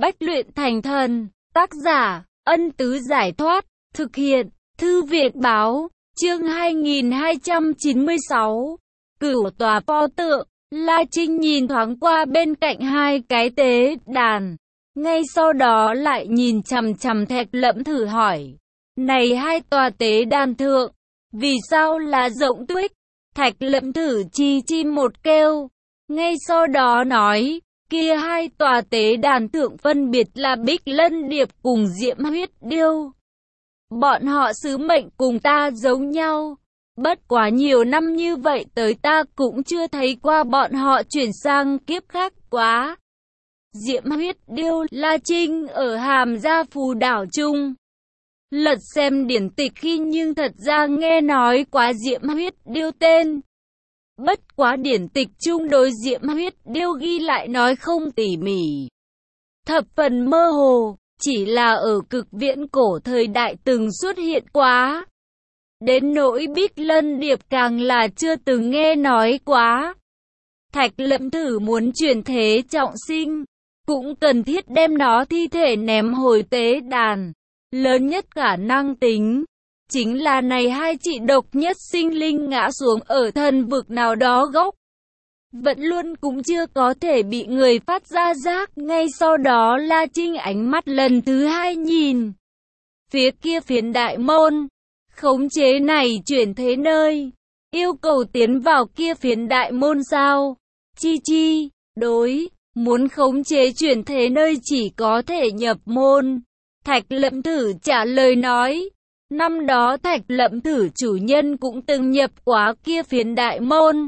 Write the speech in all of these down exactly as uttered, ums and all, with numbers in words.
Bách luyện thành thần. Tác giả, Ân Tứ Giải Thoát. Thực hiện, Thư Viện Báo. Chương hai nghìn hai trăm chín mươi sáu. Cửu tòa pho tượng. La Trinh nhìn thoáng qua bên cạnh hai cái tế đàn. Ngay sau đó lại nhìn chằm chằm Thạch Lẫm Thử hỏi. Này hai tòa tế đàn thượng, vì sao là rộng tuếch? Thạch Lẫm Thử chi chi một kêu. Ngay sau đó nói, kia hai tòa tế đàn thượng phân biệt là Bích Lân Điệp cùng Diễm Huyết Điêu. Bọn họ sứ mệnh cùng ta giống nhau. Bất quá nhiều năm như vậy tới ta cũng chưa thấy qua bọn họ chuyển sang kiếp khác quá. Diễm Huyết Điêu, La Trinh ở Hàm Gia Phù Đảo Trung. Lật xem điển tịch khi nhưng thật ra nghe nói quá Diễm Huyết Điêu tên. Bất quá điển tịch chung đối Diễm Huyết Điêu ghi lại nói không tỉ mỉ. Thập phần mơ hồ, chỉ là ở cực viễn cổ thời đại từng xuất hiện quá. Đến nỗi Bích Lân Điệp càng là chưa từng nghe nói quá. Thạch Lẫm Thử muốn chuyển thế trọng sinh, cũng cần thiết đem nó thi thể ném hồi tế đàn. Lớn nhất khả năng tính, chính là này hai chị độc nhất sinh linh ngã xuống ở thần vực nào đó gốc. Vẫn luôn cũng chưa có thể bị người phát ra giác. Ngay sau đó La Trinh ánh mắt lần thứ hai nhìn phía kia phiến đại môn. Khống chế này chuyển thế nơi, yêu cầu tiến vào kia phiến đại môn sao? Chi chi, đối, muốn khống chế chuyển thế nơi chỉ có thể nhập môn. Thạch Lẫm Thử trả lời nói, năm đó Thạch Lẫm Thử chủ nhân cũng từng nhập quá kia phiến đại môn.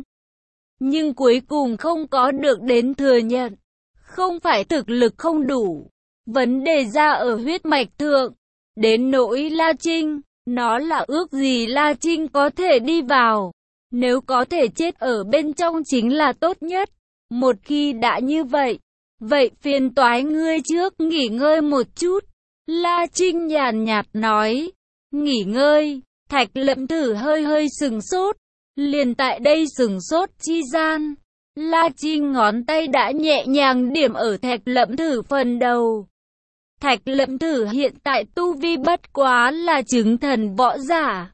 Nhưng cuối cùng không có được đến thừa nhận, không phải thực lực không đủ, vấn đề ra ở huyết mạch thượng. Đến nỗi La Trinh, nó là ước gì La Trinh có thể đi vào, nếu có thể chết ở bên trong chính là tốt nhất. Một khi đã như vậy, vậy phiền toái ngươi trước nghỉ ngơi một chút. La Trinh nhàn nhạt nói, nghỉ ngơi. Thạch Lẫm Thử hơi hơi sừng sốt, liền tại đây sừng sốt chi gian, La Trinh ngón tay đã nhẹ nhàng điểm ở Thạch Lẫm Thử phần đầu. Thạch Lẫm Thử hiện tại tu vi bất quá là chứng thần võ giả,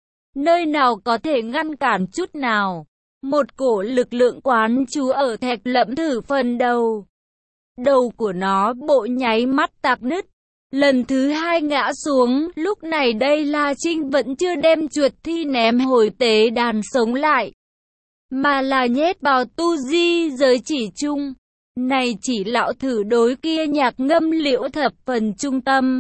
nơi nào có thể ngăn cản chút nào. Một cổ lực lượng quán trú ở Thạch Lẫm Thử phần đầu, đầu của nó bộ nháy mắt tạc nứt, lần thứ hai ngã xuống. Lúc này đây La Trinh vẫn chưa đem chuột thi ném hồi tế đàn sống lại, mà là nhét vào tu di giới chỉ chung. Này chỉ lão thử đối kia nhạc ngâm liễu thập phần trung tâm.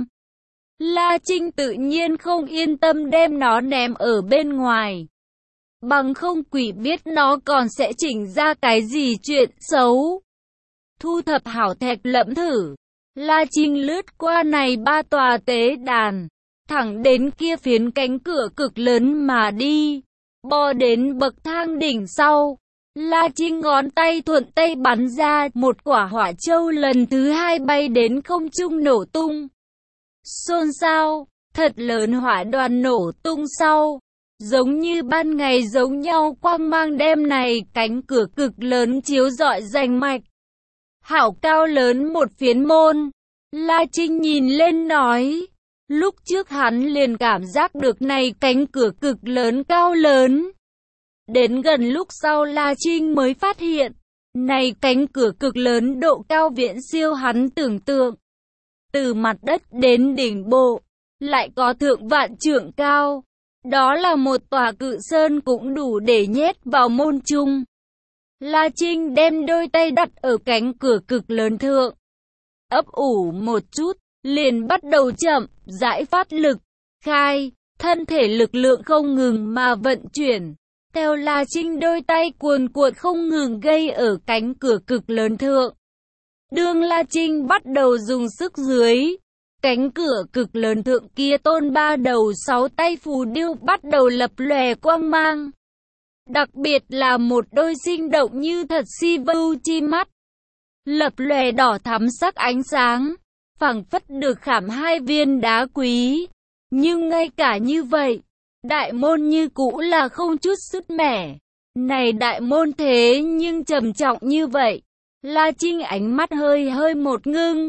La Trinh tự nhiên không yên tâm đem nó ném ở bên ngoài, bằng không quỷ biết nó còn sẽ chỉnh ra cái gì chuyện xấu. Thu thập hảo Thạch Lẫm Thử, La Trinh lướt qua này ba tòa tế đàn, thẳng đến kia phiến cánh cửa cực lớn mà đi. Bò đến bậc thang đỉnh sau, La Trinh ngón tay thuận tay bắn ra một quả hỏa châu, lần thứ hai bay đến không trung nổ tung. Xôn xao, thật lớn hỏa đoàn nổ tung sau, giống như ban ngày giống nhau quang mang đem này cánh cửa cực lớn chiếu rọi rành mạch. Hảo cao lớn một phiến môn. La Trinh nhìn lên nói, lúc trước hắn liền cảm giác được này cánh cửa cực lớn cao lớn. Đến gần lúc sau La Trinh mới phát hiện, này cánh cửa cực lớn độ cao viễn siêu hắn tưởng tượng. Từ mặt đất đến đỉnh bộ, lại có thượng vạn trượng cao. Đó là một tòa cự sơn cũng đủ để nhét vào môn trung. La Trinh đem đôi tay đặt ở cánh cửa cực lớn thượng, ấp ủ một chút, liền bắt đầu chậm rãi phát lực, khai, thân thể lực lượng không ngừng mà vận chuyển. Theo La Trinh đôi tay cuồn cuộn không ngừng gây ở cánh cửa cực lớn thượng. Đương La Trinh bắt đầu dùng sức dưới, cánh cửa cực lớn thượng kia tôn ba đầu sáu tay phù điêu bắt đầu lập lòe quang mang. Đặc biệt là một đôi sinh động như thật si vưu chi mắt, lập lòe đỏ thắm sắc ánh sáng, phảng phất được khảm hai viên đá quý. Nhưng ngay cả như vậy, đại môn như cũ là không chút sứt mẻ. Này đại môn thế nhưng trầm trọng như vậy. La Trinh ánh mắt hơi hơi một ngưng,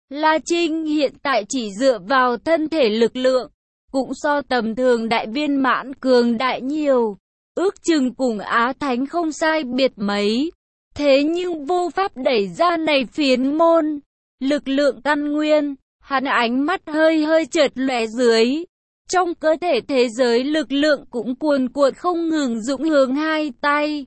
La Trinh hiện tại chỉ dựa vào thân thể lực lượng, cũng so tầm thường đại viên mãn cường đại nhiều, ước chừng cùng Á Thánh không sai biệt mấy. Thế nhưng vô pháp đẩy ra này phiến môn, lực lượng căn nguyên, hắn ánh mắt hơi hơi chợt lóe dưới. Trong cơ thể thế giới lực lượng cũng cuồn cuộn không ngừng dũng hướng hai tay.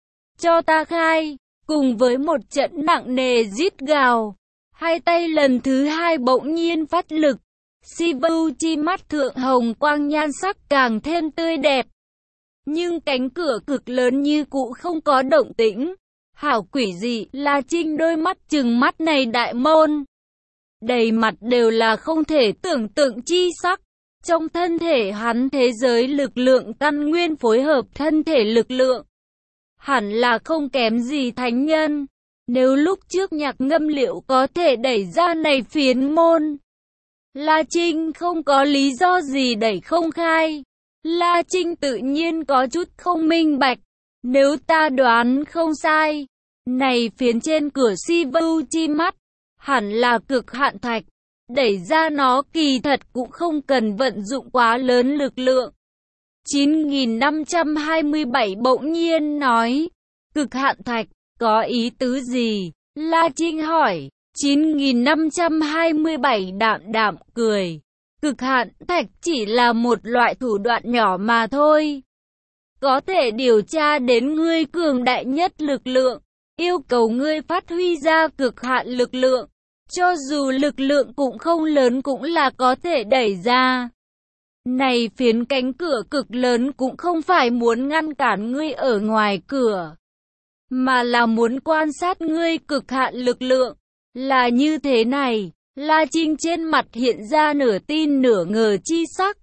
Cho ta khai, cùng với một trận nặng nề rít gào, hai tay lần thứ hai bỗng nhiên phát lực. Sivu chi mắt thượng hồng quang nhan sắc càng thêm tươi đẹp. Nhưng cánh cửa cực lớn như cũ không có động tĩnh. Hảo quỷ dị, La Trinh đôi mắt trừng mắt này đại môn. Đầy mặt đều là không thể tưởng tượng chi sắc. Trong thân thể hắn thế giới lực lượng căn nguyên phối hợp thân thể lực lượng. Hẳn là không kém gì thánh nhân. Nếu lúc trước nhạc ngâm liệu có thể đẩy ra này phiến môn, La Trinh không có lý do gì đẩy không khai. La Trinh tự nhiên có chút không minh bạch. Nếu ta đoán không sai, này phiến trên cửa Sivu chi mắt, hẳn là cực hạn thạch. Đẩy ra nó kỳ thật cũng không cần vận dụng quá lớn lực lượng. chín nghìn năm trăm hai mươi bảy bỗng nhiên nói, cực hạn thạch, có ý tứ gì? La Trinh hỏi. chín nghìn năm trăm hai mươi bảy đạm đạm cười. Cực hạn thạch chỉ là một loại thủ đoạn nhỏ mà thôi. Có thể điều tra đến ngươi cường đại nhất lực lượng, yêu cầu ngươi phát huy ra cực hạn lực lượng. Cho dù lực lượng cũng không lớn cũng là có thể đẩy ra. Này phiến cánh cửa cực lớn cũng không phải muốn ngăn cản ngươi ở ngoài cửa, mà là muốn quan sát ngươi cực hạn lực lượng. Là như thế này, La Trinh trên mặt hiện ra nửa tin nửa ngờ chi sắc.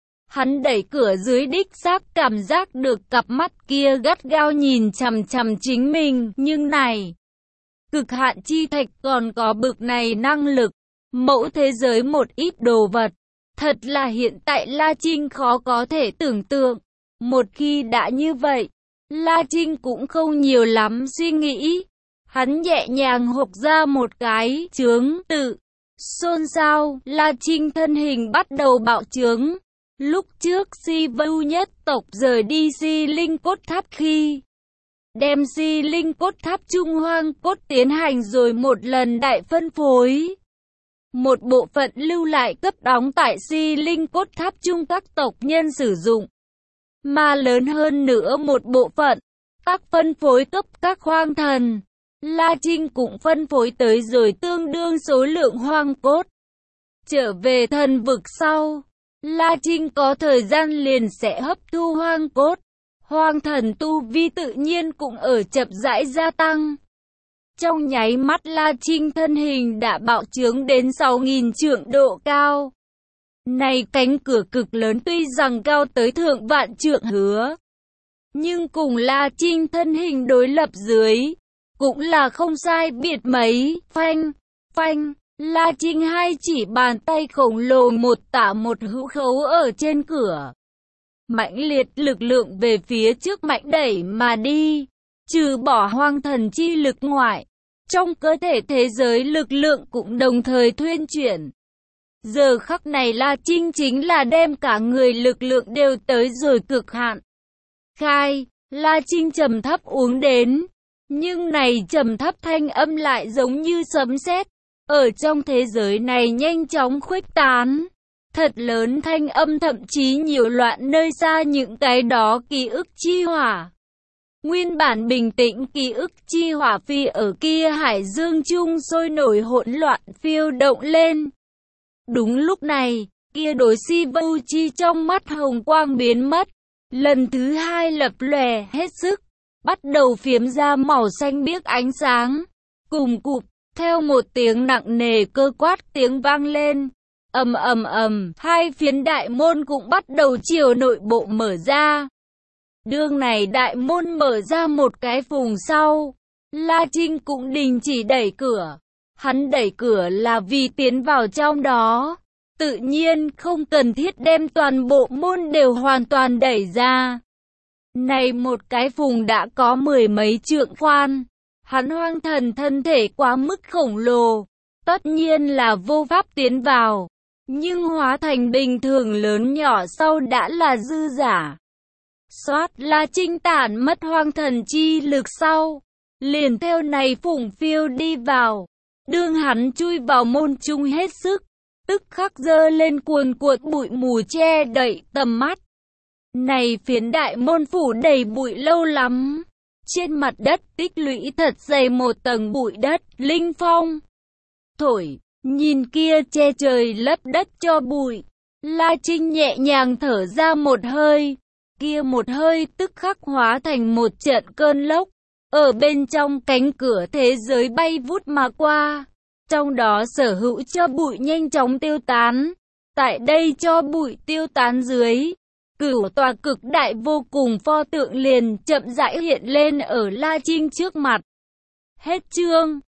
Hắn đẩy cửa dưới đích xác cảm giác được cặp mắt kia gắt gao nhìn chằm chằm chính mình, nhưng này, cực hạn chi thạch còn có bực này năng lực, mẫu thế giới một ít đồ vật, thật là hiện tại La Trinh khó có thể tưởng tượng. Một khi đã như vậy, La Trinh cũng không nhiều lắm suy nghĩ. Hắn nhẹ nhàng hộc ra một cái chướng tự. Xôn xao, La Trinh thân hình bắt đầu bạo chướng. Lúc trước Sivu nhất tộc rời đi Si Linh Cốt Tháp khi đem Si Linh Cốt Tháp Trung Hoang Cốt tiến hành rồi một lần đại phân phối. Một bộ phận lưu lại cấp đóng tại Si Linh Cốt Tháp Trung các tộc nhân sử dụng. Mà lớn hơn nữa một bộ phận, các phân phối cấp các hoang thần. La Trinh cũng phân phối tới rồi tương đương số lượng hoang cốt. Trở về thần vực sau, La Trinh có thời gian liền sẽ hấp thu hoang cốt. Hoang thần tu vi tự nhiên cũng ở chậm rãi gia tăng. Trong nháy mắt La Trinh thân hình đã bạo trướng đến sáu nghìn trượng độ cao. Này cánh cửa cực lớn tuy rằng cao tới thượng vạn trượng hứa, nhưng cùng La Trinh thân hình đối lập dưới, cũng là không sai biệt mấy. Phanh, phanh, La Trinh hai chỉ bàn tay khổng lồ một tả một hữu khấu ở trên cửa. Mãnh liệt lực lượng về phía trước mạnh đẩy mà đi. Trừ bỏ hoang thần chi lực ngoại, trong cơ thể thế giới lực lượng cũng đồng thời thuyên chuyển. Giờ khắc này La Trinh chính là đem cả người lực lượng đều tới rồi cực hạn. Khai, La Trinh trầm thấp uống đến. Nhưng này trầm thấp thanh âm lại giống như sấm sét, ở trong thế giới này nhanh chóng khuếch tán. Thật lớn thanh âm thậm chí nhiều loạn nơi xa những cái đó ký ức chi hỏa. Nguyên bản bình tĩnh ký ức chi hỏa phi ở kia hải dương chung sôi nổi hỗn loạn phiêu động lên. Đúng lúc này, kia đối Sivu chi trong mắt hồng quang biến mất, lần thứ hai lập lòe hết sức, bắt đầu phiếm ra màu xanh biếc ánh sáng. Cùng cụp, theo một tiếng nặng nề cơ quát tiếng vang lên. Ầm ầm ầm, hai phiến đại môn cũng bắt đầu chiều nội bộ mở ra. Đương này đại môn mở ra một cái vùng sau, La Trinh cũng đình chỉ đẩy cửa. Hắn đẩy cửa là vì tiến vào trong đó, tự nhiên không cần thiết đem toàn bộ môn đều hoàn toàn đẩy ra. Này một cái vùng đã có mười mấy trượng khoan, hắn hoang thần thân thể quá mức khổng lồ, tất nhiên là vô pháp tiến vào, nhưng hóa thành bình thường lớn nhỏ sau đã là dư giả. Soát La Trinh tản mất hoang thần chi lực sau, liền theo này phụng phiêu đi vào. Đương hắn chui vào môn trung hết sức, tức khắc dơ lên cuồn cuộn bụi mù che đậy tầm mắt. Này phiến đại môn phủ đầy bụi lâu lắm, trên mặt đất tích lũy thật dày một tầng bụi đất, linh phong thổi, nhìn kia che trời lấp đất cho bụi. La Trinh nhẹ nhàng thở ra một hơi, kia một hơi tức khắc hóa thành một trận cơn lốc, ở bên trong cánh cửa thế giới bay vút mà qua, trong đó sở hữu cho bụi nhanh chóng tiêu tán. Tại đây cho bụi tiêu tán dưới, cửu tòa cực đại vô cùng pho tượng liền chậm rãi hiện lên ở La Trinh trước mặt. Hết chương.